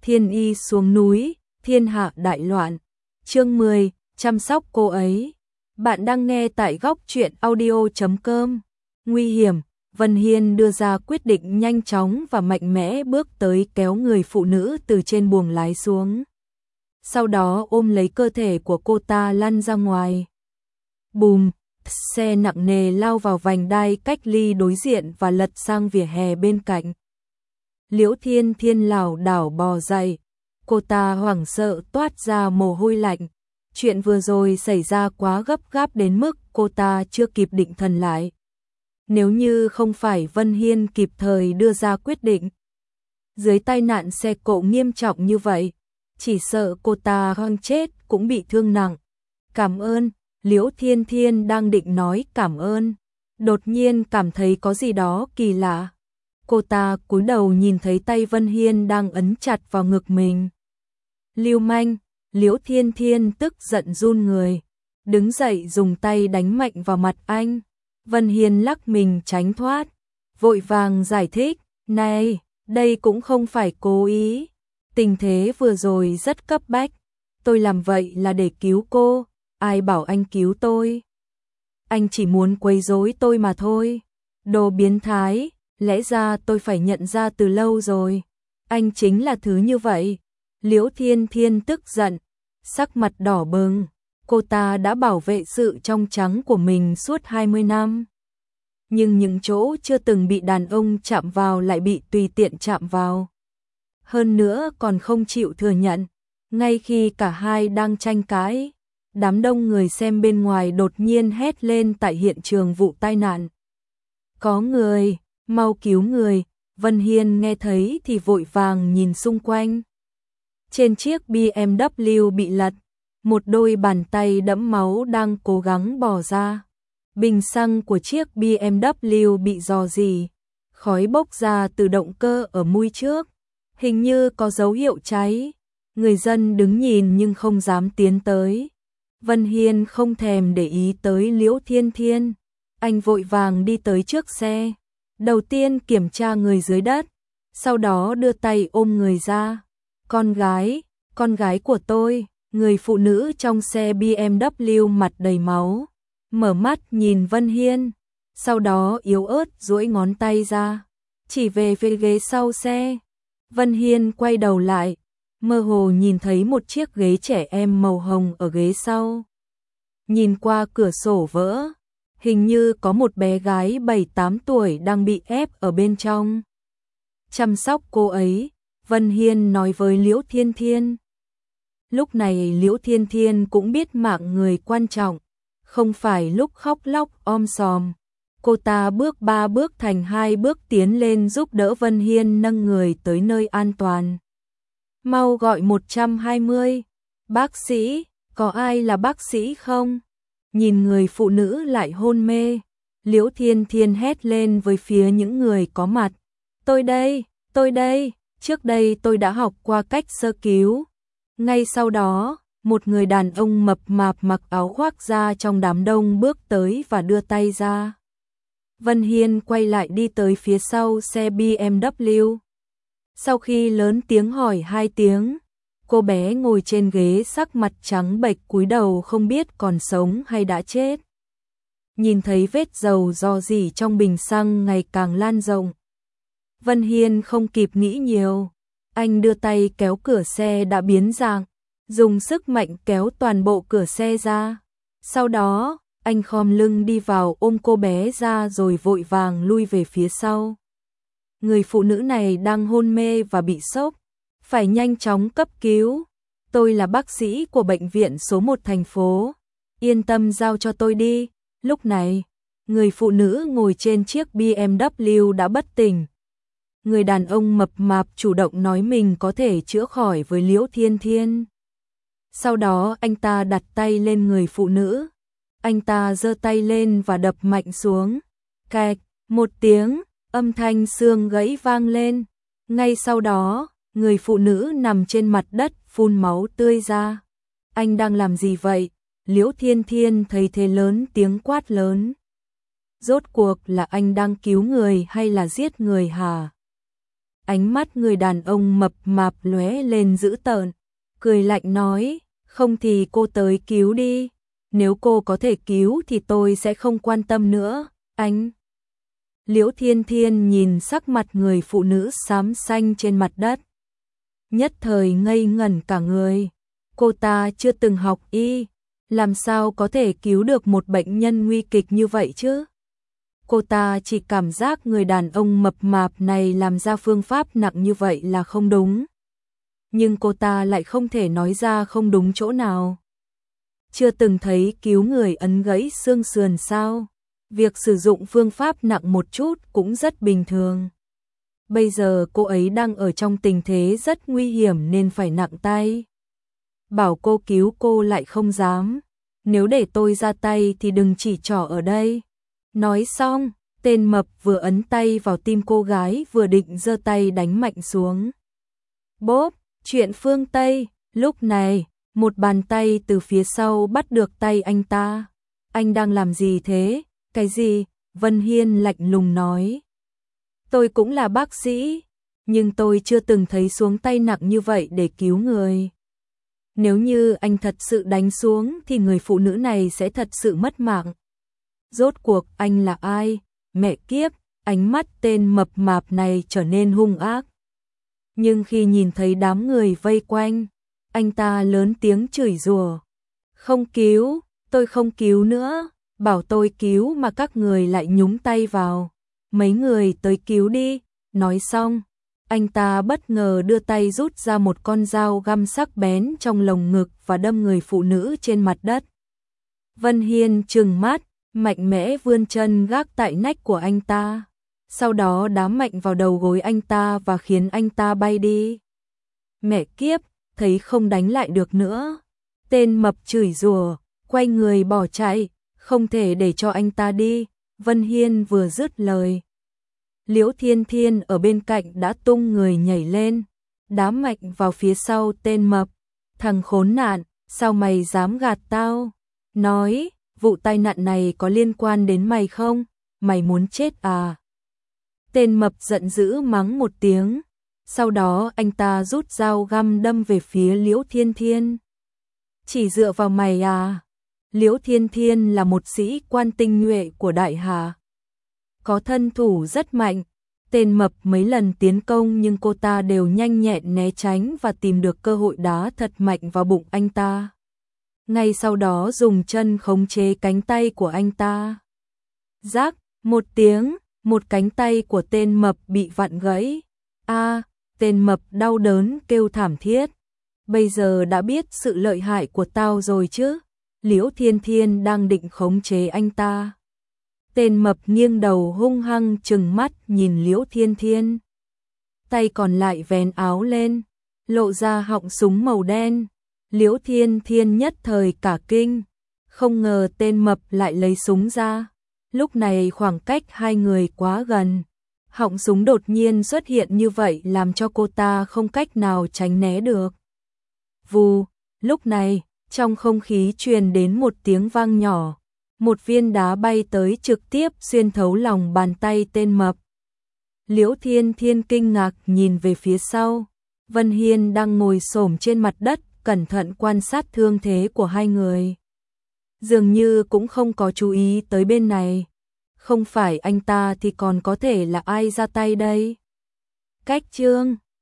Thiên y xuống núi, thiên hạ đại loạn. Chương 10, chăm sóc cô ấy. Bạn đang nghe tại góc truyện audio.com. Nguy hiểm, Vân Hiên đưa ra quyết định nhanh chóng và mạnh mẽ bước tới kéo người phụ nữ từ trên buồng lái xuống. Sau đó ôm lấy cơ thể của cô ta lăn ra ngoài. Bùm, xe nặng nề lao vào vành đai cách ly đối diện và lật sang vỉa hè bên cạnh. Liễu Thiên Thiên lảo đảo bò dậy, cô ta hoảng sợ toát ra mồ hôi lạnh. Chuyện vừa rồi xảy ra quá gấp gáp đến mức cô ta chưa kịp định thần lại. Nếu như không phải Vân Hiên kịp thời đưa ra quyết định, dưới tai nạn xe cộ nghiêm trọng như vậy, chỉ sợ cô ta hoang chết cũng bị thương nặng. Cảm ơn, Liễu Thiên Thiên đang định nói cảm ơn, đột nhiên cảm thấy có gì đó kỳ lạ. Cô ta cúi đầu nhìn thấy tay Vân Hiên đang ấn chặt vào ngực mình. Lưu manh, Liễu Thiên Thiên tức giận run người, đứng dậy dùng tay đánh mạnh vào mặt anh. Vân Hiên lắc mình tránh thoát, vội vàng giải thích, này, đây cũng không phải cố ý. Tình thế vừa rồi rất cấp bách, tôi làm vậy là để cứu cô, ai bảo anh cứu tôi. Anh chỉ muốn quấy rối tôi mà thôi. Đồ biến thái, lẽ ra tôi phải nhận ra từ lâu rồi. Anh chính là thứ như vậy. Liễu Thiên Thiên tức giận, sắc mặt đỏ bừng. Cô ta đã bảo vệ sự trong trắng của mình suốt 20 năm. Nhưng những chỗ chưa từng bị đàn ông chạm vào lại bị tùy tiện chạm vào. Hơn nữa còn không chịu thừa nhận. Ngay khi cả hai đang tranh cãi, đám đông người xem bên ngoài đột nhiên hét lên tại hiện trường vụ tai nạn. Có người, mau cứu người. Vân Hiên nghe thấy thì vội vàng nhìn xung quanh. Trên chiếc BMW bị lật, một đôi bàn tay đẫm máu đang cố gắng bò ra. Bình xăng của chiếc BMW bị rò rỉ, khói bốc ra từ động cơ ở mui trước, hình như có dấu hiệu cháy. Người dân đứng nhìn nhưng không dám tiến tới. Vân Hiên không thèm để ý tới Liễu Thiên Thiên, anh vội vàng đi tới trước xe. Đầu tiên kiểm tra người dưới đất, sau đó đưa tay ôm người ra. Con gái của tôi. Người phụ nữ trong xe BMW mặt đầy máu, mở mắt nhìn Vân Hiên, sau đó yếu ớt duỗi ngón tay ra, chỉ về phía ghế sau xe. Vân Hiên quay đầu lại, mơ hồ nhìn thấy một chiếc ghế trẻ em màu hồng ở ghế sau. Nhìn qua cửa sổ vỡ, hình như có một bé gái 7-8 tuổi đang bị ép ở bên trong. Chăm sóc cô ấy, Vân Hiên nói với Liễu Thiên Thiên. Lúc này Liễu Thiên Thiên cũng biết mạng người quan trọng, không phải lúc khóc lóc om sòm. Cô ta bước 3 bước thành 2 bước tiến lên giúp đỡ Vân Hiên nâng người tới nơi an toàn. Mau gọi 120. Bác sĩ, có ai là bác sĩ không? Nhìn người phụ nữ lại hôn mê, Liễu Thiên Thiên hét lên với phía những người có mặt. Tôi đây, trước đây tôi đã học qua cách sơ cứu. Ngay sau đó, một người đàn ông mập mạp mặc áo khoác da trong đám đông bước tới và đưa tay ra. Vân Hiên quay lại đi tới phía sau xe BMW. Sau khi lớn tiếng hỏi 2 tiếng, cô bé ngồi trên ghế sắc mặt trắng bệch cúi đầu không biết còn sống hay đã chết. Nhìn thấy vết dầu rò rỉ trong bình xăng ngày càng lan rộng, Vân Hiên không kịp nghĩ nhiều. Anh đưa tay kéo cửa xe đã biến dạng, dùng sức mạnh kéo toàn bộ cửa xe ra. Sau đó, anh khom lưng đi vào ôm cô bé ra rồi vội vàng lui về phía sau. Người phụ nữ này đang hôn mê và bị sốc, phải nhanh chóng cấp cứu. Tôi là bác sĩ của bệnh viện số 1 thành phố, yên tâm giao cho tôi đi. Lúc này, người phụ nữ ngồi trên chiếc BMW đã bất tỉnh. Người đàn ông mập mạp chủ động nói mình có thể chữa khỏi với Liễu Thiên Thiên. Sau đó anh ta đặt tay lên người phụ nữ. Anh ta giơ tay lên và đập mạnh xuống. Cạch, một tiếng, âm thanh xương gãy vang lên. Ngay sau đó, người phụ nữ nằm trên mặt đất phun máu tươi ra. Anh đang làm gì vậy? Liễu Thiên Thiên thấy thế lớn tiếng quát lớn. Rốt cuộc là anh đang cứu người hay là giết người hả? ánh mắt người đàn ông mập mạp lóe lên dữ tợn, cười lạnh nói, không thì cô tới cứu đi, nếu cô có thể cứu thì tôi sẽ không quan tâm nữa, anh. Liễu Thiên Thiên nhìn sắc mặt người phụ nữ xám xanh trên mặt đất, nhất thời ngây ngẩn cả người, cô ta chưa từng học y, làm sao có thể cứu được một bệnh nhân nguy kịch như vậy chứ? Cô ta chỉ cảm giác người đàn ông mập mạp này làm ra phương pháp nặng như vậy là không đúng. Nhưng cô ta lại không thể nói ra không đúng chỗ nào. Chưa từng thấy cứu người ấn gãy xương sườn sao? Việc sử dụng phương pháp nặng một chút cũng rất bình thường. Bây giờ cô ấy đang ở trong tình thế rất nguy hiểm nên phải nặng tay. Bảo cô cứu cô lại không dám. Nếu để tôi ra tay thì đừng chỉ trỏ ở đây. Nói xong, tên mập vừa ấn tay vào tim cô gái vừa định giơ tay đánh mạnh xuống. Bốp, chuyện phương Tây, lúc này, một bàn tay từ phía sau bắt được tay anh ta. Anh đang làm gì thế? Cái gì? Vân Hiên lạnh lùng nói. Tôi cũng là bác sĩ, nhưng tôi chưa từng thấy xuống tay nặng như vậy để cứu người. Nếu như anh thật sự đánh xuống thì người phụ nữ này sẽ thật sự mất mạng. Rốt cuộc anh là ai? Mẹ kiếp, ánh mắt tên mập mạp này trở nên hung ác. Nhưng khi nhìn thấy đám người vây quanh, anh ta lớn tiếng chửi rủa. Không cứu, tôi không cứu nữa, bảo tôi cứu mà các người lại nhúng tay vào. Mấy người tới cứu đi, nói xong. Anh ta bất ngờ đưa tay rút ra một con dao găm sắc bén trong lồng ngực và đâm người phụ nữ trên mặt đất. Vân Hiên trừng mắt, mạnh mẽ vươn chân gác tại nách của anh ta. Sau đó đá mạnh vào đầu gối anh ta và khiến anh ta bay đi. Mẹ kiếp, thấy không đánh lại được nữa. Tên mập chửi rủa, quay người bỏ chạy, không thể để cho anh ta đi. Vân Hiên vừa dứt lời. Liễu Thiên Thiên ở bên cạnh đã tung người nhảy lên, đá mạnh vào phía sau tên mập. Thằng khốn nạn, sao mày dám gạt tao? Nói, vụ tai nạn này có liên quan đến mày không? Mày muốn chết à? Tên mập giận dữ mắng một tiếng, sau đó anh ta rút dao găm đâm về phía Liễu Thiên Thiên. Chỉ dựa vào mày à? Liễu Thiên Thiên là một sĩ quan tinh nhuệ của Đại Hà, có thân thủ rất mạnh. Tên mập mấy lần tiến công nhưng cô ta đều nhanh nhẹn né tránh và tìm được cơ hội đá thật mạnh vào bụng anh ta. Ngay sau đó dùng chân khống chế cánh tay của anh ta. Rắc, một tiếng, một cánh tay của tên mập bị vặn gãy. Tên mập đau đớn kêu thảm thiết. Bây giờ đã biết sự lợi hại của tao rồi chứ? Liễu Thiên Thiên đang định khống chế anh ta. Tên mập nghiêng đầu hung hăng trừng mắt nhìn Liễu Thiên Thiên. Tay còn lại vén áo lên, lộ ra họng súng màu đen. Liễu Thiên Thiên nhất thời cả kinh, không ngờ tên mập lại lấy súng ra. Lúc này khoảng cách hai người quá gần, họng súng đột nhiên xuất hiện như vậy làm cho cô ta không cách nào tránh né được. Vù, lúc này, trong không khí truyền đến một tiếng vang nhỏ. Một viên đá bay tới trực tiếp xuyên thấu lòng bàn tay tên mập. Liễu Thiên Thiên kinh ngạc nhìn về phía sau. Vân Hiên đang ngồi xổm trên mặt đất, cẩn thận quan sát thương thế của hai người. Dường như cũng không có chú ý tới bên này. Không phải anh ta thì còn có thể là ai ra tay đây? Cách chương